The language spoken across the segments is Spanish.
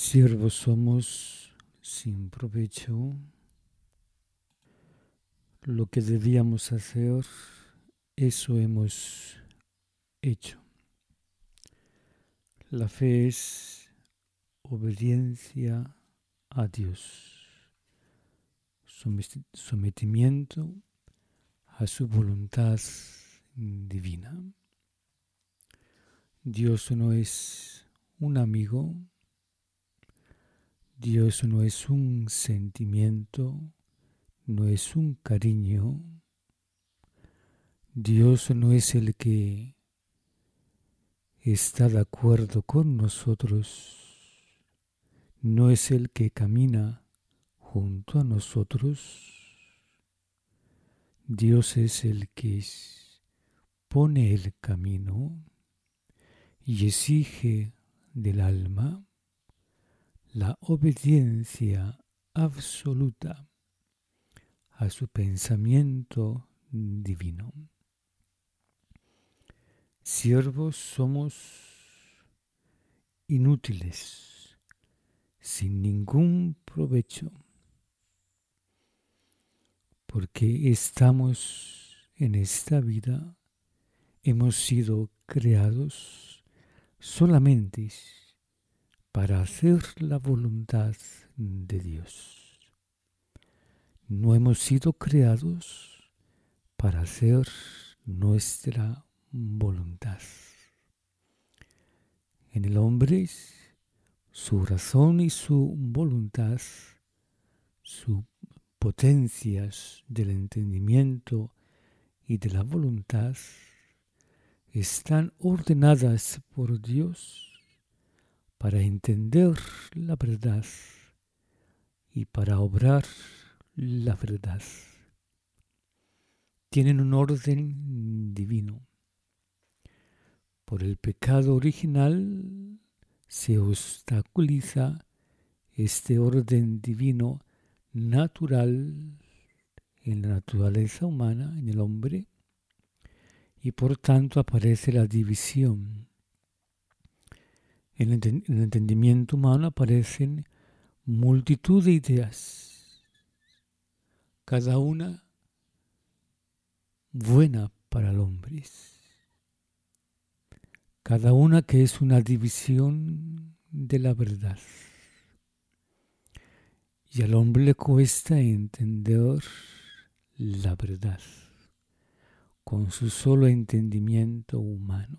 Siervos somos sin provecho. Lo que debíamos hacer, eso hemos hecho. La fe es obediencia a Dios, sometimiento a su voluntad divina. Dios no es un amigo, Dios no es un sentimiento, no es un cariño. Dios no es el que está de acuerdo con nosotros, no es el que camina junto a nosotros. Dios es el que pone el camino y exige del alma la obediencia absoluta a su pensamiento divino. Siervos somos inútiles, sin ningún provecho, porque estamos en esta vida, hemos sido creados solamente para hacer la voluntad de Dios. No hemos sido creados para hacer nuestra voluntad. En el hombre, su razón y su voluntad, sus potencias del entendimiento y de la voluntad están ordenadas por Dios para entender la verdad y para obrar la verdad. Tienen un orden divino. Por el pecado original se obstaculiza este orden divino natural en la naturaleza humana, en el hombre, y por tanto aparece la división. En el entendimiento humano aparecen multitud de ideas, cada una buena para el hombre, cada una que es una división de la verdad. Y al hombre le cuesta entender la verdad con su solo entendimiento humano.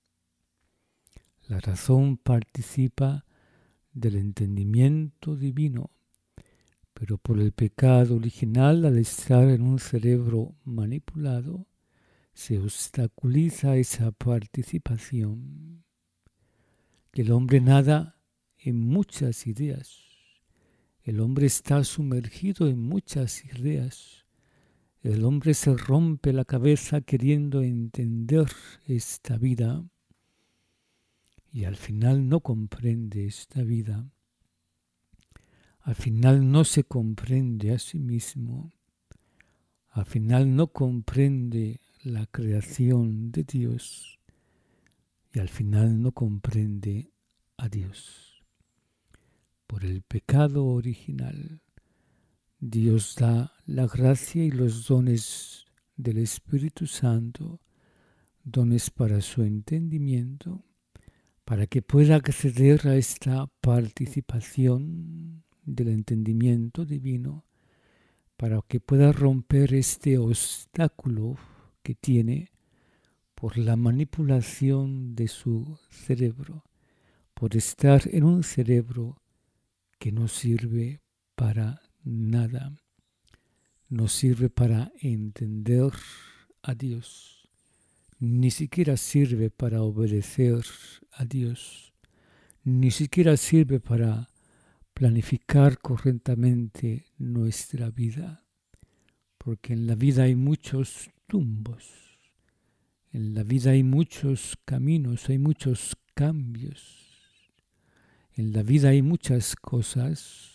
La razón participa del entendimiento divino, pero por el pecado original, al estar en un cerebro manipulado, se obstaculiza esa participación. El hombre nada en muchas ideas. El hombre está sumergido en muchas ideas. El hombre se rompe la cabeza queriendo entender esta vida y al final no comprende esta vida. Al final no se comprende a sí mismo. Al final no comprende la creación de Dios y al final no comprende a Dios. Por el pecado original, Dios da la gracia y los dones del Espíritu Santo, dones para su entendimiento, para que pueda acceder a esta participación del entendimiento divino, para que pueda romper este obstáculo que tiene por la manipulación de su cerebro, por estar en un cerebro que no sirve para nada, no sirve para entender a Dios, ni siquiera sirve para obedecer a Dios, ni siquiera sirve para planificar correctamente nuestra vida, porque en la vida hay muchos tumbos, en la vida hay muchos caminos, hay muchos cambios, en la vida hay muchas cosas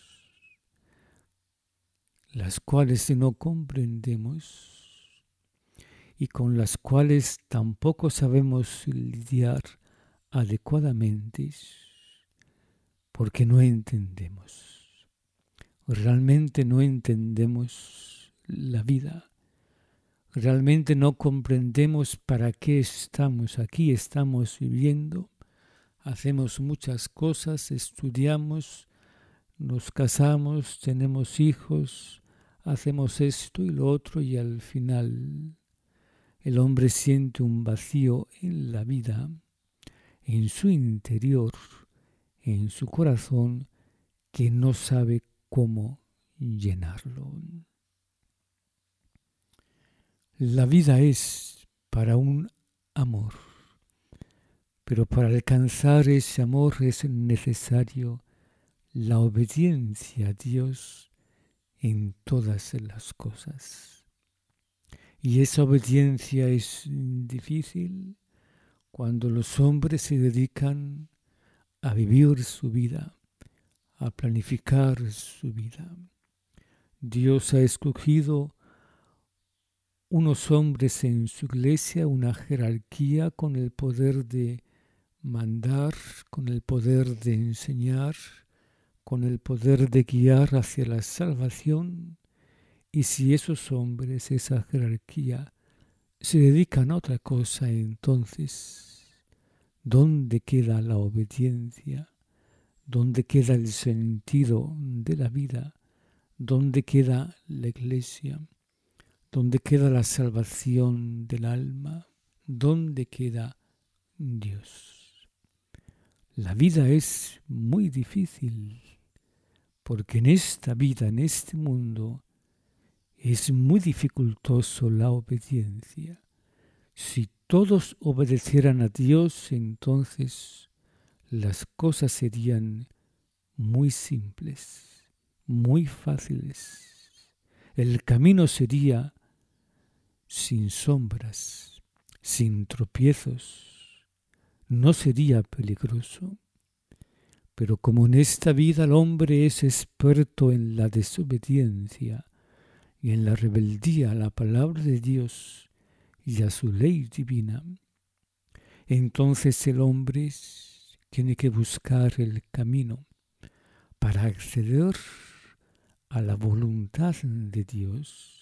las cuales no comprendemos y con las cuales tampoco sabemos lidiar adecuadamente, porque no entendemos. Realmente no entendemos la vida. Realmente no comprendemos para qué estamos aquí, estamos viviendo. Hacemos muchas cosas, estudiamos, nos casamos, tenemos hijos, hacemos esto y lo otro y al final el hombre siente un vacío en la vida, en su interior, en su corazón, que no sabe cómo llenarlo. La vida es para un amor, pero para alcanzar ese amor es necesario la obediencia a Dios en todas las cosas. Y esa obediencia es difícil cuando los hombres se dedican a vivir su vida, a planificar su vida. Dios ha escogido unos hombres en su iglesia, una jerarquía con el poder de mandar, con el poder de enseñar, con el poder de guiar hacia la salvación. Y si esos hombres, esa jerarquía, se dedican a otra cosa, entonces, ¿dónde queda la obediencia? ¿Dónde queda el sentido de la vida? ¿Dónde queda la iglesia? ¿Dónde queda la salvación del alma? ¿Dónde queda Dios? La vida es muy difícil, porque en esta vida, en este mundo, es muy dificultoso la obediencia. Si todos obedecieran a Dios, entonces las cosas serían muy simples, muy fáciles. El camino sería sin sombras, sin tropiezos. No sería peligroso. Pero como en esta vida el hombre es experto en la desobediencia y en la rebeldía a la palabra de Dios y a su ley divina, entonces el hombre tiene que buscar el camino para acceder a la voluntad de Dios.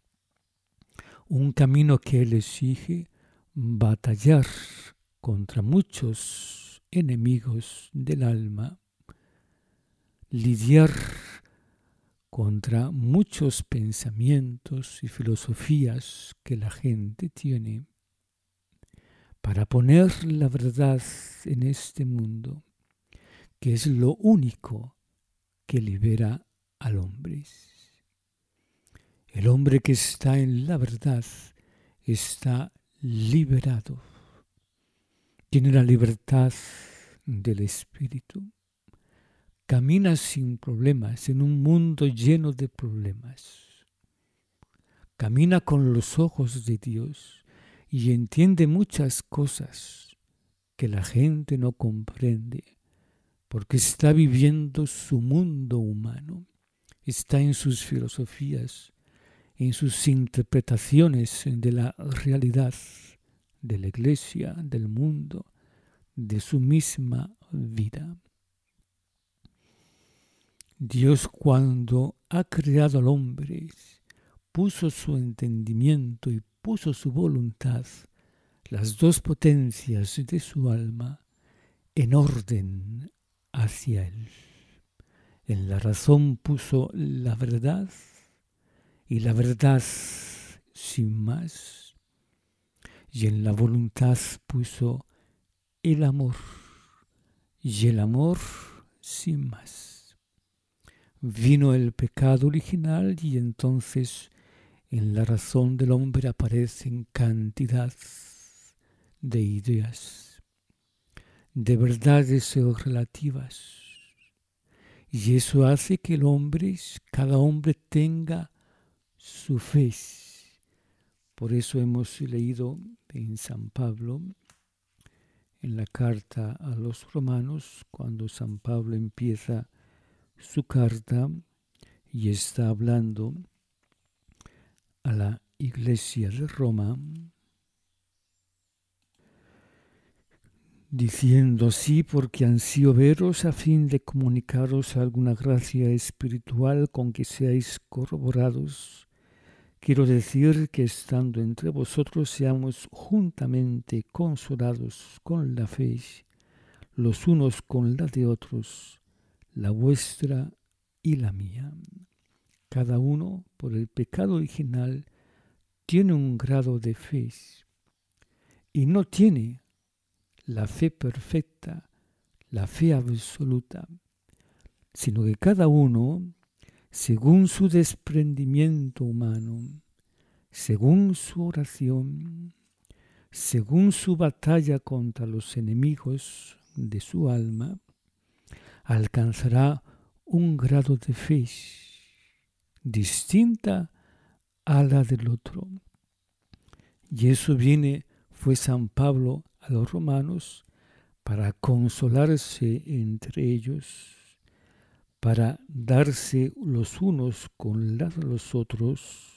Un camino que él exige batallar contra muchos enemigos del alma, lidiar contra muchos pensamientos y filosofías que la gente tiene, para poner la verdad en este mundo, que es lo único que libera al hombre. El hombre que está en la verdad está liberado. Tiene la libertad del espíritu. Camina sin problemas en un mundo lleno de problemas. Camina con los ojos de Dios y entiende muchas cosas que la gente no comprende, porque está viviendo su mundo humano, está en sus filosofías, en sus interpretaciones de la realidad, de la iglesia, del mundo, de su misma vida. Dios, cuando ha creado al hombre, puso su entendimiento y puso su voluntad, las dos potencias de su alma, en orden hacia él. En la razón puso la verdad, y la verdad sin más, y en la voluntad puso el amor, y el amor sin más. Vino el pecado original y entonces en la razón del hombre aparecen cantidad de ideas, de verdades relativas. Y eso hace que el hombre, cada hombre tenga su fe. Por eso hemos leído en San Pablo, en la carta a los romanos, cuando San Pablo empieza su carta y está hablando a la iglesia de Roma, diciendo así porque ansío veros a fin de comunicaros alguna gracia espiritual con que seáis corroborados. Quiero decir que estando entre vosotros seamos juntamente consolados con la fe, los unos con la de otros, la vuestra y la mía. Cada uno, por el pecado original, tiene un grado de fe y no tiene la fe perfecta, la fe absoluta, sino que cada uno, según su desprendimiento humano, según su oración, según su batalla contra los enemigos de su alma, alcanzará un grado de fe distinta a la del otro. Y eso fue San Pablo a los romanos para consolarse entre ellos, para darse los unos con los otros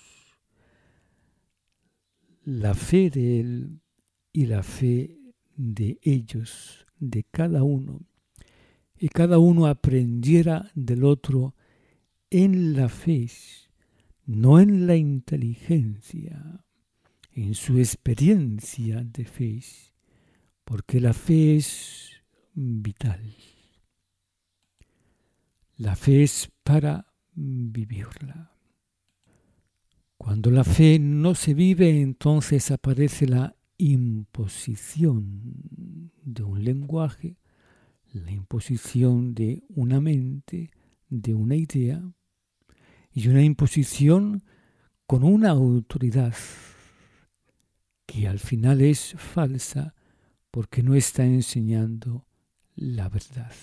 la fe de él y la fe de ellos, de cada uno, y cada uno aprendiera del otro en la fe, no en la inteligencia, en su experiencia de fe, porque la fe es vital. La fe es para vivirla. Cuando la fe no se vive, entonces aparece la imposición de un lenguaje, la imposición de una mente, de una idea, y una imposición con una autoridad que al final es falsa porque no está enseñando la verdad.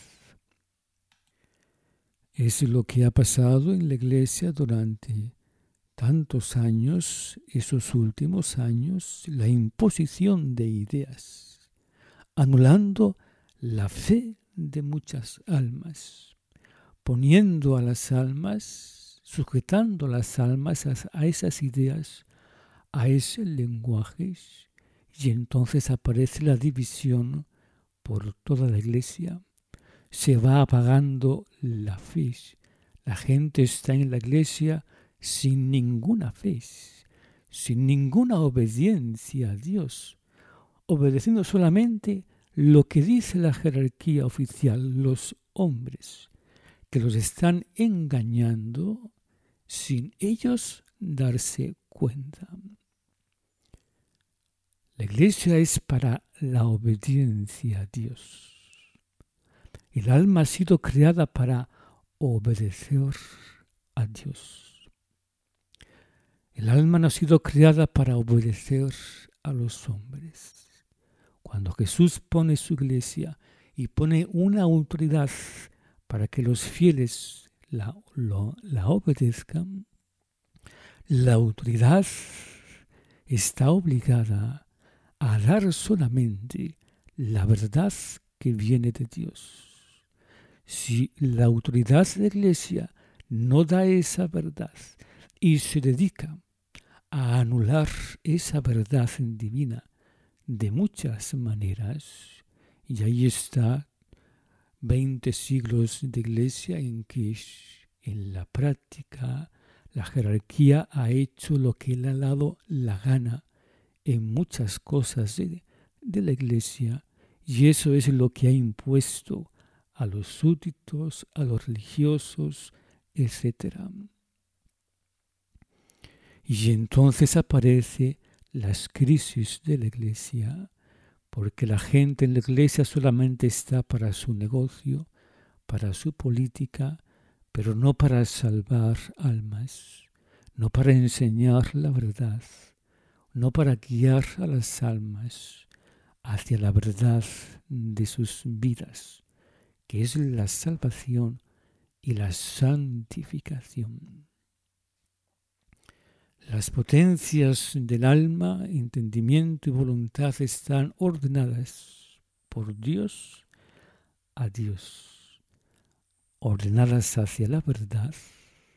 Es lo que ha pasado en la Iglesia durante tantos años, esos últimos años, la imposición de ideas, anulando la fe de muchas almas, poniendo a las almas, sujetando las almas a esas ideas, a ese lenguaje, y entonces aparece la división por toda la Iglesia. Se va apagando la fe. La gente está en la Iglesia sin ninguna fe, sin ninguna obediencia a Dios, obedeciendo solamente lo que dice la jerarquía oficial, los hombres, que los están engañando sin ellos darse cuenta. La Iglesia es para la obediencia a Dios. El alma ha sido creada para obedecer a Dios. El alma no ha sido creada para obedecer a los hombres. Cuando Jesús pone su iglesia y pone una autoridad para que los fieles la obedezcan, la autoridad está obligada a dar solamente la verdad que viene de Dios. Si la autoridad de la Iglesia no da esa verdad y se dedica a anular esa verdad divina de muchas maneras, y ahí está 20 siglos de Iglesia en que en la práctica la jerarquía ha hecho lo que le ha dado la gana en muchas cosas de la Iglesia, y eso es lo que ha impuesto a los súbditos, a los religiosos, etc. Y entonces aparecen las crisis de la Iglesia, porque la gente en la Iglesia solamente está para su negocio, para su política, pero no para salvar almas, no para enseñar la verdad, no para guiar a las almas hacia la verdad de sus vidas, que es la salvación y la santificación. Las potencias del alma, entendimiento y voluntad están ordenadas por Dios a Dios, ordenadas hacia la verdad,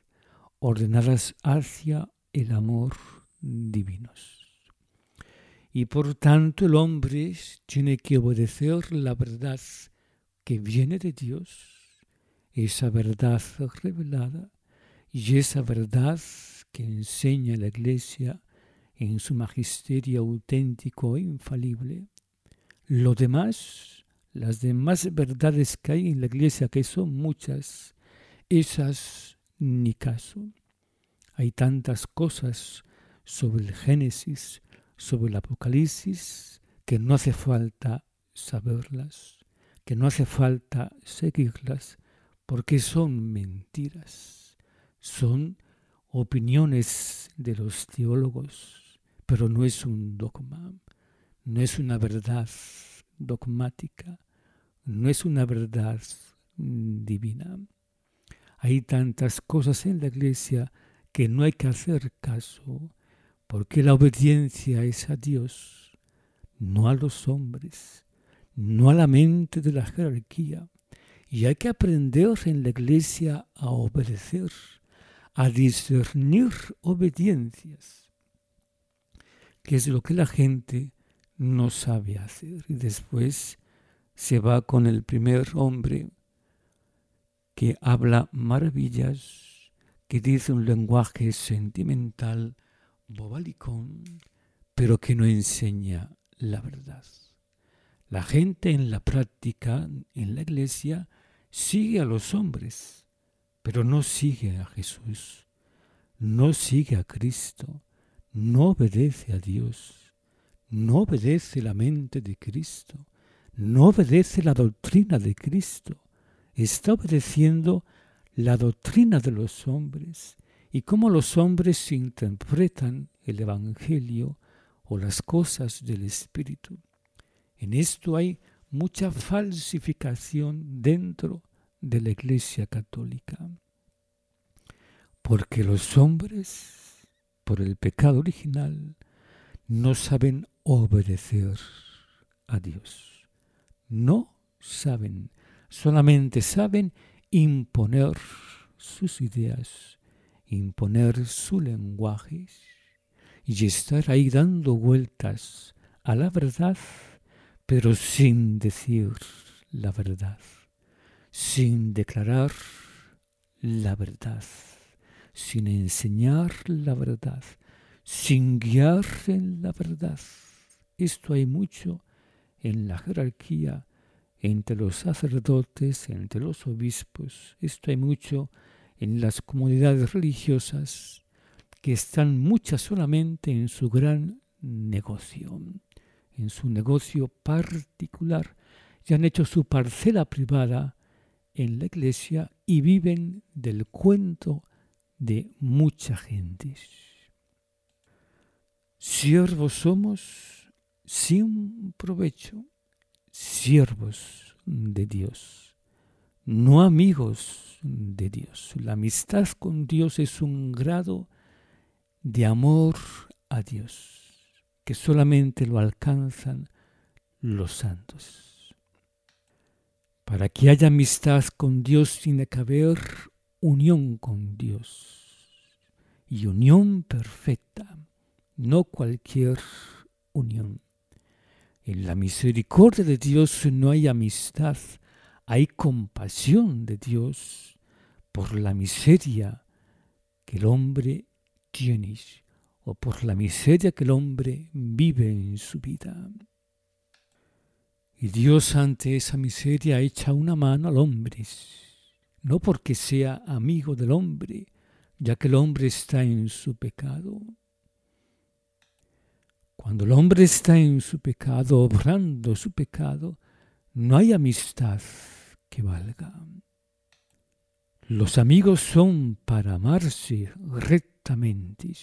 ordenadas hacia el amor divinos. y por tanto el hombre tiene que obedecer la verdad que viene de Dios, esa verdad revelada y esa verdad que enseña la Iglesia en su magisterio auténtico e infalible. Lo demás, las demás verdades que hay en la Iglesia, que son muchas, esas ni caso. Hay tantas cosas sobre el Génesis, sobre el Apocalipsis, que no hace falta saberlas, que no hace falta seguirlas, porque son mentiras, son opiniones de los teólogos, pero no es un dogma, no es una verdad dogmática, no es una verdad divina. Hay tantas cosas en la Iglesia que no hay que hacer caso, porque la obediencia es a Dios, no a los hombres, no a la mente de la jerarquía. Y hay que aprender en la Iglesia a obedecer, a discernir obediencias, que es lo que la gente no sabe hacer. Y después se va con el primer hombre que habla maravillas, que dice un lenguaje sentimental, bobalicón, pero que no enseña la verdad. La gente en la práctica, en la Iglesia, sigue a los hombres, pero no sigue a Jesús, no sigue a Cristo, no obedece a Dios, no obedece la mente de Cristo, no obedece la doctrina de Cristo, está obedeciendo la doctrina de los hombres y cómo los hombres interpretan el Evangelio o las cosas del Espíritu. En esto hay mucha falsificación dentro de la Iglesia Católica, porque los hombres, por el pecado original, no saben obedecer a Dios. No saben, solamente saben imponer sus ideas, imponer su lenguaje y estar ahí dando vueltas a la verdad, pero sin decir la verdad, sin declarar la verdad, sin enseñar la verdad, sin guiar en la verdad. Esto hay mucho en la jerarquía, entre los sacerdotes, entre los obispos. Esto hay mucho en las comunidades religiosas, que están muchas solamente en su gran negocio, en su negocio particular, y han hecho su parcela privada en la Iglesia y viven del cuento de mucha gente. Siervos somos sin provecho, siervos de Dios, no amigos de Dios. La amistad con Dios es un grado de amor a Dios que solamente lo alcanzan los santos. Para que haya amistad con Dios tiene que haber unión con Dios y unión perfecta, no cualquier unión. En la misericordia de Dios no hay amistad, hay compasión de Dios por la miseria que el hombre tiene o por la miseria que el hombre vive en su vida. Y Dios ante esa miseria echa una mano al hombre, no porque sea amigo del hombre, ya que el hombre está en su pecado. Cuando el hombre está en su pecado, obrando su pecado, no hay amistad que valga. Los amigos son para amarse rectamente,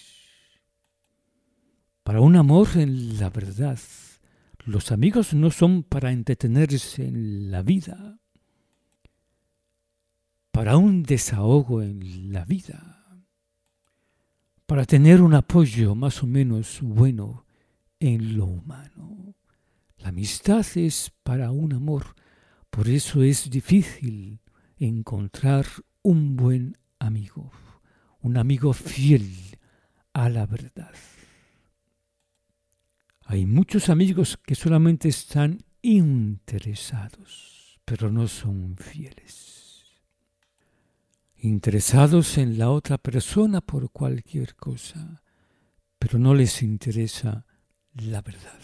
para un amor en la verdad. Los amigos no son para entretenerse en la vida, para un desahogo en la vida, para tener un apoyo más o menos bueno en lo humano. La amistad es para un amor, por eso es difícil encontrar un buen amigo, un amigo fiel a la verdad. Hay muchos amigos que solamente están interesados, pero no son fieles. Interesados en la otra persona por cualquier cosa, pero no les interesa la verdad.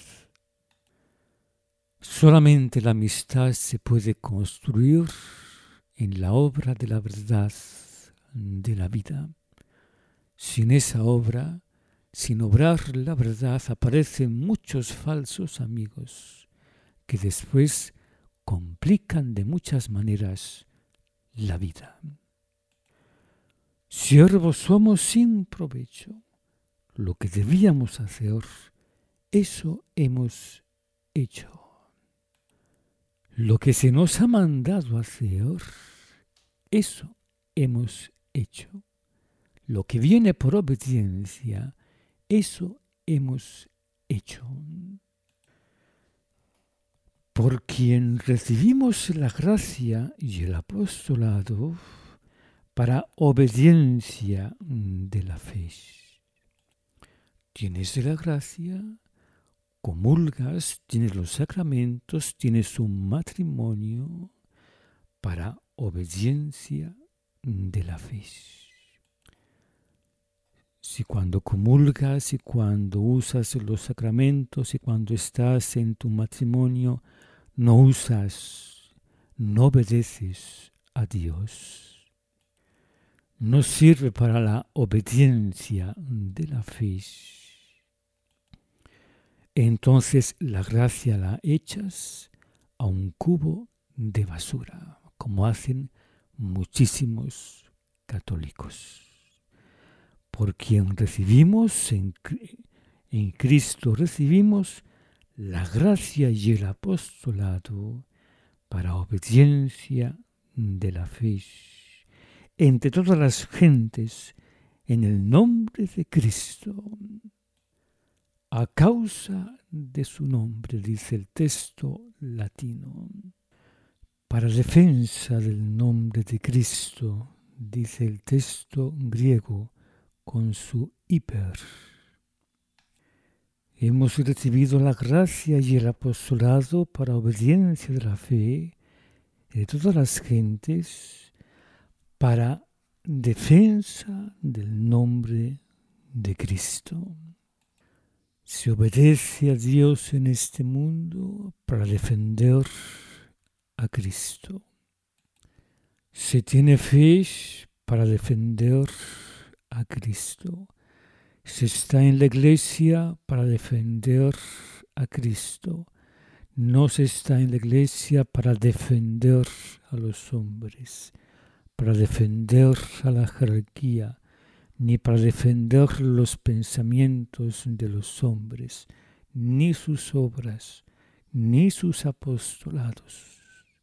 Solamente la amistad se puede construir en la obra de la verdad de la vida. Sin esa obra, sin obrar la verdad, aparecen muchos falsos amigos que después complican de muchas maneras la vida. Siervos somos sin provecho. Lo que debíamos hacer, eso hemos hecho. Lo que se nos ha mandado hacer, eso hemos hecho. Lo que viene por obediencia, eso hemos hecho. Por quien recibimos la gracia y el apostolado para obediencia de la fe. Tienes la gracia, comulgas, tienes los sacramentos, tienes un matrimonio para obediencia de la fe. Si cuando comulgas y cuando usas los sacramentos y cuando estás en tu matrimonio no obedeces a Dios, no sirve para la obediencia de la fe. Entonces la gracia la echas a un cubo de basura, como hacen muchísimos católicos. Por quien recibimos, en Cristo recibimos la gracia y el apostolado para obediencia de la fe. Entre todas las gentes, en el nombre de Cristo, a causa de su nombre, dice el texto latino, para defensa del nombre de Cristo, dice el texto griego, con su hiper. Hemos recibido la gracia y el apostolado para obediencia de la fe de todas las gentes para defensa del nombre de Cristo. Se obedece a Dios en este mundo para defender a Cristo. Se tiene fe para defender a Cristo. Se está en la iglesia para defender a Cristo. No se está en la iglesia para defender a los hombres, para defender a la jerarquía, ni para defender los pensamientos de los hombres, ni sus obras, ni sus apostolados.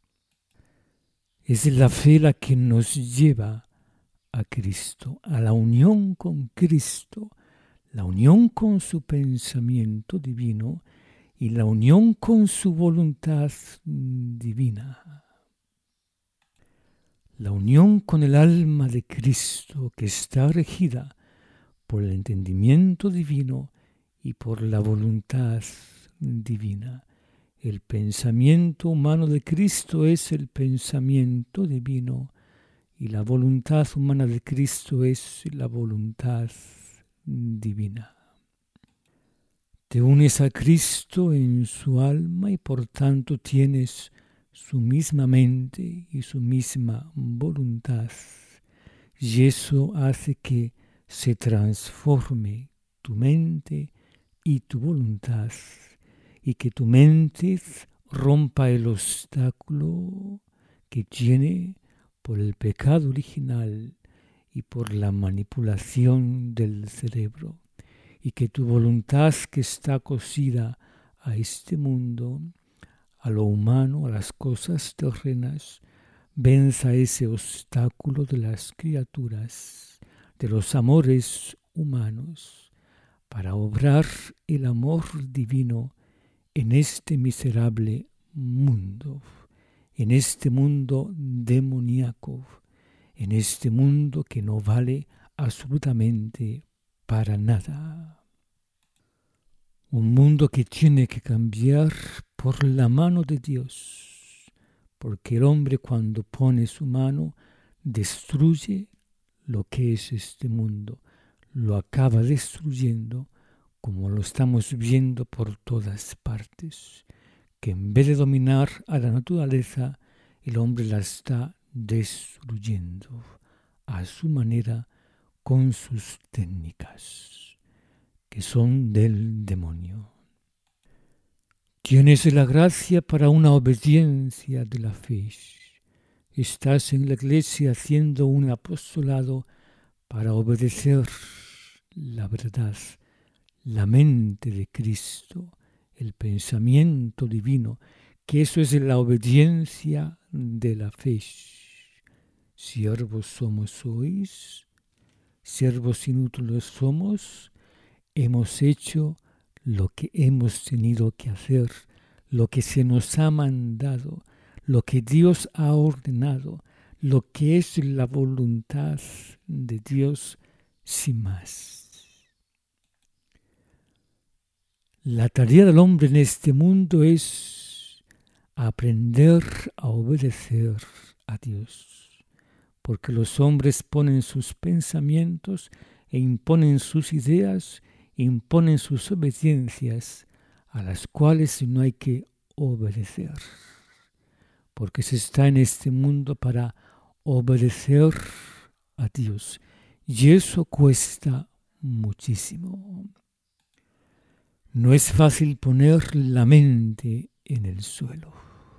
Es la fe la que nos lleva a Cristo, a la unión con Cristo, la unión con su pensamiento divino y la unión con su voluntad divina. La unión con el alma de Cristo que está regida por el entendimiento divino y por la voluntad divina. El pensamiento humano de Cristo es el pensamiento divino y la voluntad humana de Cristo es la voluntad divina. Te unes a Cristo en su alma y por tanto tienes su misma mente y su misma voluntad. Y eso hace que se transforme tu mente y tu voluntad y que tu mente rompa el obstáculo que tiene por el pecado original y por la manipulación del cerebro, y que tu voluntad que está cosida a este mundo, a lo humano, a las cosas terrenas, venza ese obstáculo de las criaturas, de los amores humanos, para obrar el amor divino en este miserable mundo, en este mundo demoníaco, en este mundo que no vale absolutamente para nada. Un mundo que tiene que cambiar por la mano de Dios, porque el hombre cuando pone su mano destruye lo que es este mundo, lo acaba destruyendo como lo estamos viendo por todas partes, que en vez de dominar a la naturaleza, el hombre la está destruyendo a su manera con sus técnicas, que son del demonio. Tienes la gracia para una obediencia de la fe. Estás en la iglesia haciendo un apostolado para obedecer la verdad, la mente de Cristo, el pensamiento divino, que eso es la obediencia de la fe. Siervos somos sois, siervos inútiles somos, hemos hecho lo que hemos tenido que hacer, lo que se nos ha mandado, lo que Dios ha ordenado, lo que es la voluntad de Dios, sin más. La tarea del hombre en este mundo es aprender a obedecer a Dios, porque los hombres ponen sus pensamientos e imponen sus ideas, imponen sus obediencias, a las cuales no hay que obedecer, porque se está en este mundo para obedecer a Dios, y eso cuesta muchísimo. No es fácil poner la mente en el suelo.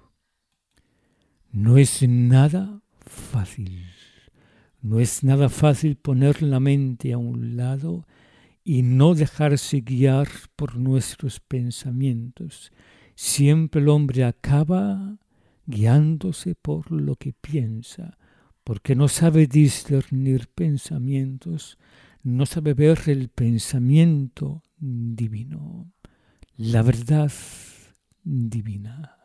No es nada fácil. No es nada fácil poner la mente a un lado y no dejarse guiar por nuestros pensamientos. Siempre el hombre acaba guiándose por lo que piensa, porque no sabe discernir pensamientos, no sabe ver el pensamiento divino, la verdad divina,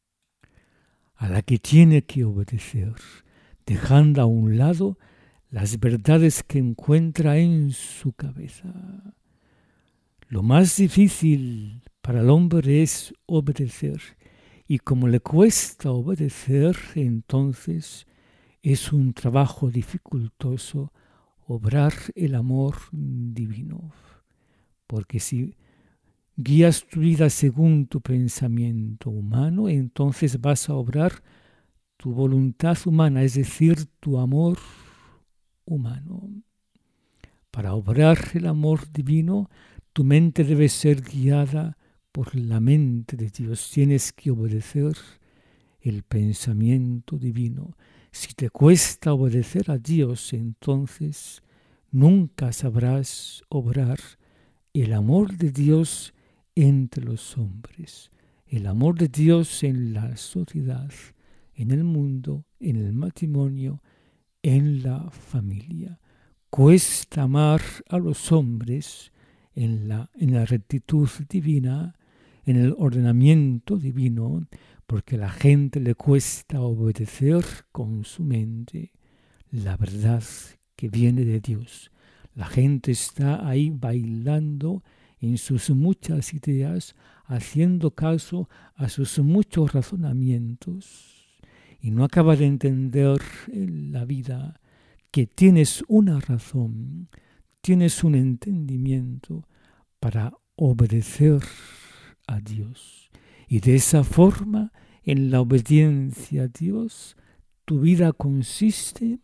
a la que tiene que obedecer, dejando a un lado las verdades que encuentra en su cabeza. Lo más difícil para el hombre es obedecer, y como le cuesta obedecer, entonces es un trabajo dificultoso obrar el amor divino, porque si guías tu vida según tu pensamiento humano, entonces vas a obrar tu voluntad humana, es decir, tu amor humano. Para obrar el amor divino, tu mente debe ser guiada por la mente de Dios. Tienes que obedecer el pensamiento divino. Si te cuesta obedecer a Dios, entonces nunca sabrás obrar el amor de Dios entre los hombres, el amor de Dios en la sociedad, en el mundo, en el matrimonio, en la familia. Cuesta amar a los hombres en la rectitud divina, en el ordenamiento divino, porque a la gente le cuesta obedecer con su mente la verdad que viene de Dios. La gente está ahí bailando en sus muchas ideas, haciendo caso a sus muchos razonamientos, y no acaba de entender en la vida que tienes una razón, tienes un entendimiento para obedecer a Dios. Y de esa forma, en la obediencia a Dios, tu vida consiste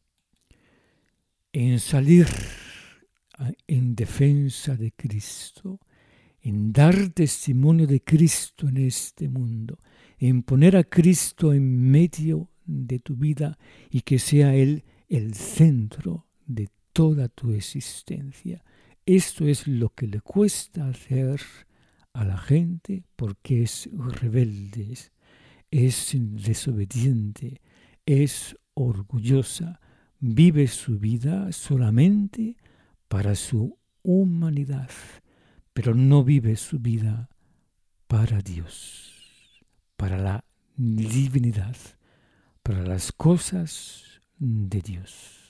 en salir en defensa de Cristo, en dar testimonio de Cristo en este mundo, en poner a Cristo en medio de tu vida y que sea Él el centro de toda tu existencia. Esto es lo que le cuesta hacer a la gente porque es rebelde, es desobediente, es orgullosa, vive su vida solamente para su humanidad, pero no vive su vida para Dios, para la divinidad, para las cosas de Dios.